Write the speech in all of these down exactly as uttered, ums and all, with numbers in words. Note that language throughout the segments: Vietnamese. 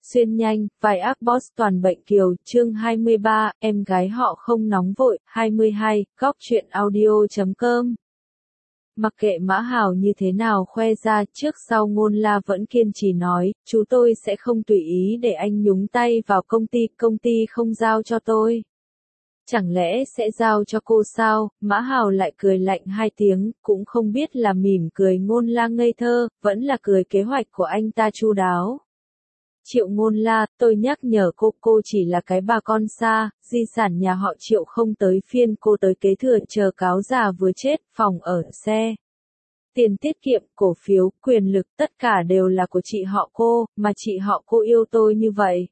Xuyên nhanh, vài ác boss toàn bệnh kiều, chương hai mươi ba, em gái họ không nóng vội, hai mươi hai, góc truyện audio chấm com. Mặc kệ Mã Hào như thế nào khoe ra, trước sau Ngôn La vẫn kiên trì nói, chú tôi sẽ không tùy ý để anh nhúng tay vào công ty, công ty không giao cho tôi. Chẳng lẽ sẽ giao cho cô sao? Mã Hào lại cười lạnh hai tiếng, cũng không biết là mỉm cười Ngôn La ngây thơ, vẫn là cười kế hoạch của anh ta chu đáo. Triệu Ngôn La, tôi nhắc nhở cô, cô chỉ là cái bà con xa, di sản nhà họ Triệu không tới phiên cô tới kế thừa, chờ cáo già vừa chết, phòng ở, xe, tiền tiết kiệm, cổ phiếu, quyền lực, tất cả đều là của chị họ cô, mà chị họ cô yêu tôi như vậy.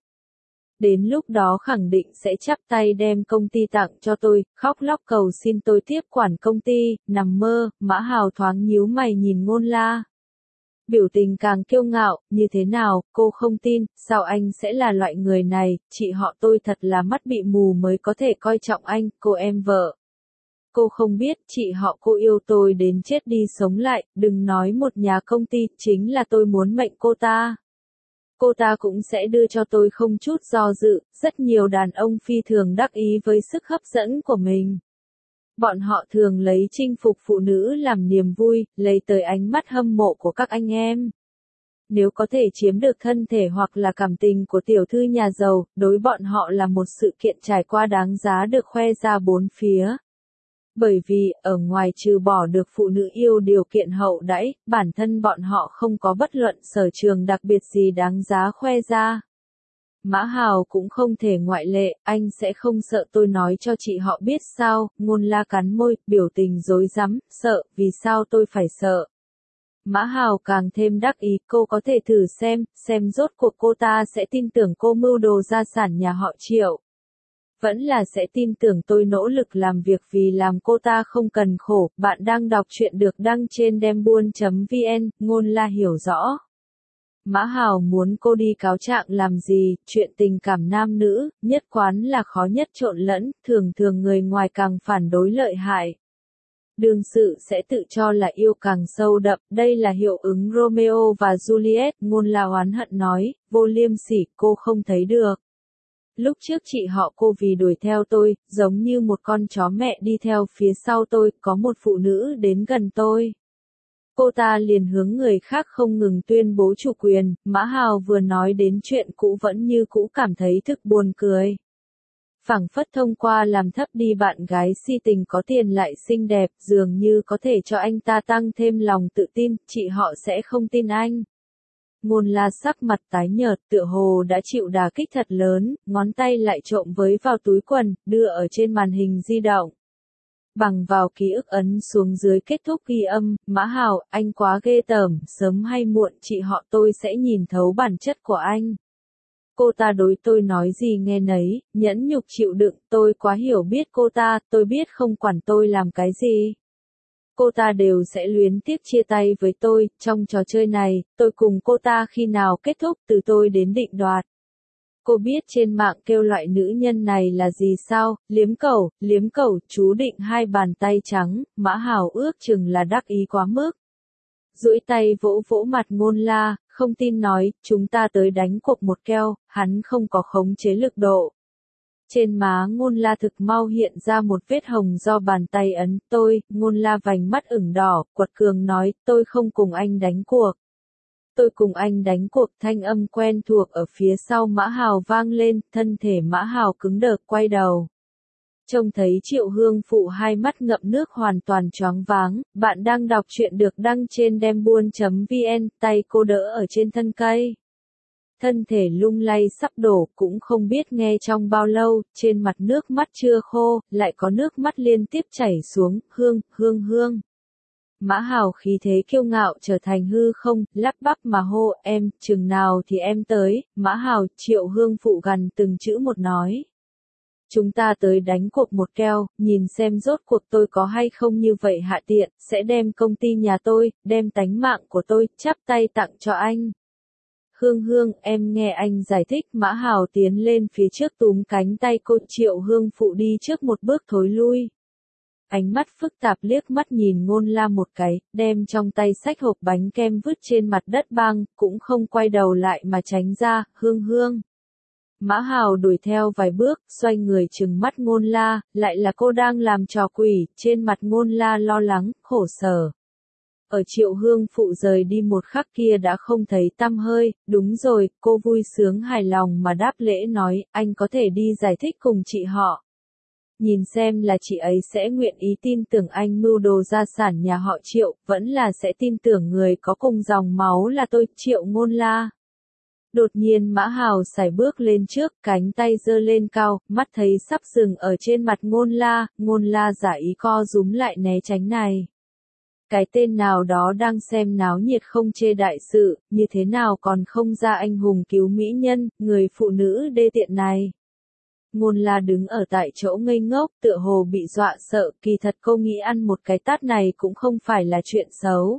Đến lúc đó khẳng định sẽ chắp tay đem công ty tặng cho tôi, khóc lóc cầu xin tôi tiếp quản công ty, nằm mơ. Mã Hào thoáng nhíu mày nhìn Ngôn La. Biểu tình càng kiêu ngạo, như thế nào, cô không tin, sao anh sẽ là loại người này, chị họ tôi thật là mắt bị mù mới có thể coi trọng anh, cô em vợ. Cô không biết, chị họ cô yêu tôi đến chết đi sống lại, đừng nói một nhà công ty, chính là tôi muốn mệnh cô ta. Cô ta cũng sẽ đưa cho tôi không chút do dự, rất nhiều đàn ông phi thường đắc ý với sức hấp dẫn của mình. Bọn họ thường lấy chinh phục phụ nữ làm niềm vui, lấy tới ánh mắt hâm mộ của các anh em. Nếu có thể chiếm được thân thể hoặc là cảm tình của tiểu thư nhà giàu, đối bọn họ là một sự kiện trải qua đáng giá được khoe ra bốn phía. Bởi vì, ở ngoài trừ bỏ được phụ nữ yêu điều kiện hậu đãi, bản thân bọn họ không có bất luận sở trường đặc biệt gì đáng giá khoe ra. Mã Hào cũng không thể ngoại lệ, anh sẽ không sợ tôi nói cho chị họ biết sao? Ngôn La cắn môi, biểu tình rối rắm, sợ, vì sao tôi phải sợ? Mã Hào càng thêm đắc ý, cô có thể thử xem, xem rốt cuộc cô ta sẽ tin tưởng cô mưu đồ gia sản nhà họ Triệu. Vẫn là sẽ tin tưởng tôi nỗ lực làm việc vì làm cô ta không cần khổ. Bạn đang đọc truyện được đăng trên dembuôn chấm vn, Ngôn La hiểu rõ. Mã Hào muốn cô đi cáo trạng làm gì, chuyện tình cảm nam nữ, nhất quán là khó nhất trộn lẫn, thường thường người ngoài càng phản đối lợi hại. Đương sự sẽ tự cho là yêu càng sâu đậm, đây là hiệu ứng Romeo và Juliet, Ngôn La oán hận nói, vô liêm sỉ, cô không thấy được. Lúc trước chị họ cô vì đuổi theo tôi, giống như một con chó mẹ đi theo phía sau tôi, có một phụ nữ đến gần tôi. Cô ta liền hướng người khác không ngừng tuyên bố chủ quyền, Mã Hào vừa nói đến chuyện cũ vẫn như cũ cảm thấy thực buồn cười. Phảng phất thông qua làm thấp đi bạn gái si tình có tiền lại xinh đẹp, dường như có thể cho anh ta tăng thêm lòng tự tin, chị họ sẽ không tin anh. Ngôn La sắc mặt tái nhợt, tựa hồ đã chịu đả kích thật lớn, ngón tay lại trộm với vào túi quần, đưa ở trên màn hình di động. Bằng vào ký ức ấn xuống dưới kết thúc ghi âm, Mã Hào, anh quá ghê tởm, sớm hay muộn chị họ tôi sẽ nhìn thấu bản chất của anh. Cô ta đối tôi nói gì nghe nấy, nhẫn nhục chịu đựng, tôi quá hiểu biết cô ta, tôi biết không quản tôi làm cái gì. Cô ta đều sẽ luyến tiếc chia tay với tôi, trong trò chơi này, tôi cùng cô ta khi nào kết thúc từ tôi đến định đoạt. Cô biết trên mạng kêu loại nữ nhân này là gì sao, liếm cẩu, liếm cẩu, chú định hai bàn tay trắng, Mã Hào ước chừng là đắc ý quá mức. Duỗi tay vỗ vỗ mặt Ngôn La, không tin nói, chúng ta tới đánh cuộc một keo, hắn không có khống chế lực độ. Trên má Ngôn La thực mau hiện ra một vết hồng do bàn tay ấn, tôi, Ngôn La vành mắt ửng đỏ, quật cường nói, tôi không cùng anh đánh cuộc. Tôi cùng anh đánh cuộc, thanh âm quen thuộc ở phía sau Mã Hào vang lên, thân thể Mã Hào cứng đờ, quay đầu. Trông thấy Triệu Hương Phụ hai mắt ngậm nước hoàn toàn choáng váng, bạn đang đọc truyện được đăng trên dembuôn chấm vn, tay cô đỡ ở trên thân cây. Thân thể lung lay sắp đổ, cũng không biết nghe trong bao lâu, trên mặt nước mắt chưa khô, lại có nước mắt liên tiếp chảy xuống, hương, hương hương. Mã Hào khí thế kiêu ngạo trở thành hư không, lắp bắp mà hô, em, chừng nào thì em tới, Mã Hào, Triệu Hương Phụ gần từng chữ một nói. Chúng ta tới đánh cuộc một keo, nhìn xem rốt cuộc tôi có hay không như vậy hạ tiện, sẽ đem công ty nhà tôi, đem tánh mạng của tôi, chắp tay tặng cho anh. Hương Hương, em nghe anh giải thích, Mã Hào tiến lên phía trước túm cánh tay cô, Triệu Hương Phụ đi trước một bước thối lui. Ánh mắt phức tạp liếc mắt nhìn Ngôn La một cái, đem trong tay xách hộp bánh kem vứt trên mặt đất băng, cũng không quay đầu lại mà tránh ra, hương hương. Mã Hào đuổi theo vài bước, xoay người trừng mắt Ngôn La, lại là cô đang làm trò quỷ, trên mặt Ngôn La lo lắng, khổ sở. Ở Triệu Hương Phụ rời đi một khắc kia đã không thấy tăm hơi, đúng rồi, cô vui sướng hài lòng mà đáp lễ nói, anh có thể đi giải thích cùng chị họ. Nhìn xem là chị ấy sẽ nguyện ý tin tưởng anh mưu đồ gia sản nhà họ Triệu, vẫn là sẽ tin tưởng người có cùng dòng máu là tôi, Triệu Ngôn La. Đột nhiên Mã Hào sải bước lên trước, cánh tay giơ lên cao, mắt thấy sắp dừng ở trên mặt Ngôn La, Ngôn La giả ý co rúm lại né tránh này. Cái tên nào đó đang xem náo nhiệt không chê đại sự, như thế nào còn không ra anh hùng cứu mỹ nhân, người phụ nữ đê tiện này. Ngôn La đứng ở tại chỗ ngây ngốc, tựa hồ bị dọa sợ, kỳ thật cô nghĩ ăn một cái tát này cũng không phải là chuyện xấu.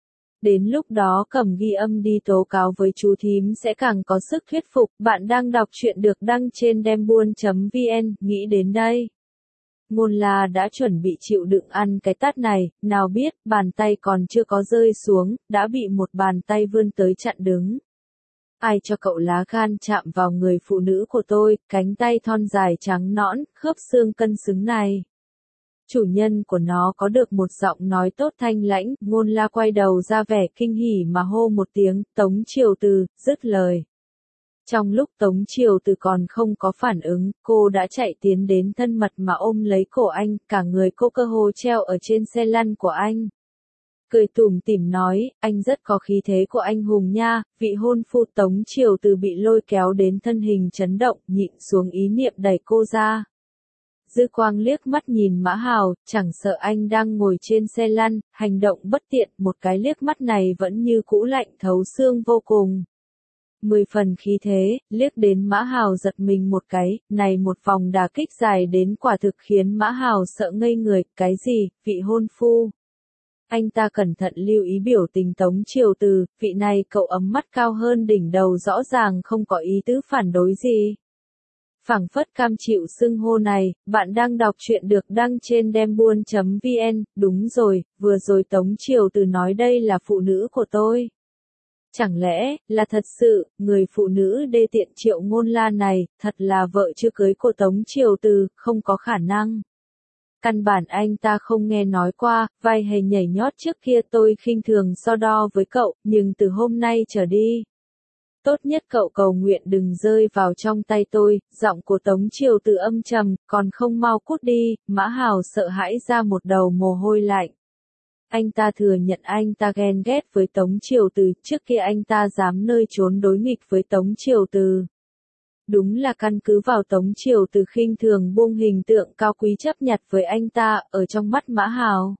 Đến lúc đó cầm ghi âm đi tố cáo với chú thím sẽ càng có sức thuyết phục. Bạn đang đọc truyện được đăng trên dembuôn chấm vn, nghĩ đến đây. Ngôn La đã chuẩn bị chịu đựng ăn cái tát này, nào biết, bàn tay còn chưa có rơi xuống, đã bị một bàn tay vươn tới chặn đứng. Ai cho cậu lá gan chạm vào người phụ nữ của tôi, cánh tay thon dài trắng nõn, khớp xương cân xứng này. Chủ nhân của nó có được một giọng nói tốt thanh lãnh, Ngôn La quay đầu ra vẻ kinh hỉ mà hô một tiếng, Tống Triều Từ, dứt lời. Trong lúc Tống Triều Từ còn không có phản ứng, cô đã chạy tiến đến thân mật mà ôm lấy cổ anh, cả người cô cơ hồ treo ở trên xe lăn của anh. Cười tủm tỉm nói, anh rất có khí thế của anh hùng nha, vị hôn phu. Tống Triều Từ bị lôi kéo đến thân hình chấn động, nhịn xuống ý niệm đẩy cô ra. Dư quang liếc mắt nhìn Mã Hào, chẳng sợ anh đang ngồi trên xe lăn, hành động bất tiện, một cái liếc mắt này vẫn như cũ lạnh thấu xương vô cùng. Mười phần khí thế, liếc đến Mã Hào giật mình một cái, này một vòng đả kích dài đến quả thực khiến Mã Hào sợ ngây người, cái gì, vị hôn phu. Anh ta cẩn thận lưu ý biểu tình Tống Triều Từ, vị này cậu ấm mắt cao hơn đỉnh đầu rõ ràng không có ý tứ phản đối gì. Phảng phất cam chịu xưng hô này, bạn đang đọc truyện được đăng trên dembuôn chấm vn, đúng rồi, vừa rồi Tống Triều Từ nói đây là phụ nữ của tôi. Chẳng lẽ, là thật sự, người phụ nữ đê tiện Triệu Ngôn La này, thật là vợ chưa cưới của Tống Triều Từ, không có khả năng. Căn bản anh ta không nghe nói qua, vai hề nhảy nhót trước kia tôi khinh thường so đo với cậu, nhưng từ hôm nay trở đi. Tốt nhất cậu cầu nguyện đừng rơi vào trong tay tôi, giọng của Tống Triều Từ âm trầm, còn không mau cút đi. Mã Hào sợ hãi ra một đầu mồ hôi lạnh. Anh ta thừa nhận anh ta ghen ghét với Tống Triều Từ, trước kia anh ta dám nơi trốn đối nghịch với Tống Triều Từ. Đúng là căn cứ vào Tống Triều Từ khinh thường buông hình tượng cao quý chấp nhặt với anh ta, ở trong mắt Mã Hào.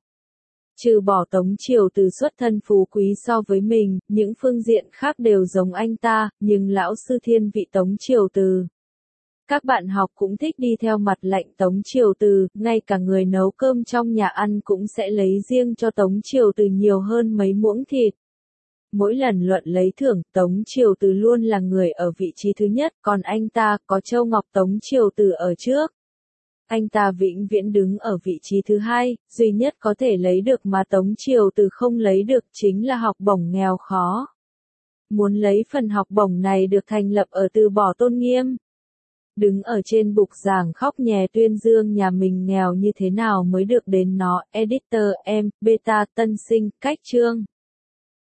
Trừ bỏ Tống Triều Từ xuất thân phú quý so với mình, những phương diện khác đều giống anh ta, nhưng lão sư thiên vị Tống Triều Từ. Các bạn học cũng thích đi theo mặt lạnh Tống Triều Từ, ngay cả người nấu cơm trong nhà ăn cũng sẽ lấy riêng cho Tống Triều Từ nhiều hơn mấy muỗng thịt. Mỗi lần luận lấy thưởng, Tống Triều Từ luôn là người ở vị trí thứ nhất, còn anh ta có Châu Ngọc Tống Triều Từ ở trước. Anh ta vĩnh viễn đứng ở vị trí thứ hai, duy nhất có thể lấy được mà Tống Triều Từ không lấy được chính là học bổng nghèo khó. Muốn lấy phần học bổng này được thành lập ở từ bỏ tôn nghiêm. Đứng ở trên bục giảng khóc nhè tuyên dương nhà mình nghèo như thế nào mới được đến nó, editor em, beta tân sinh, cách chương.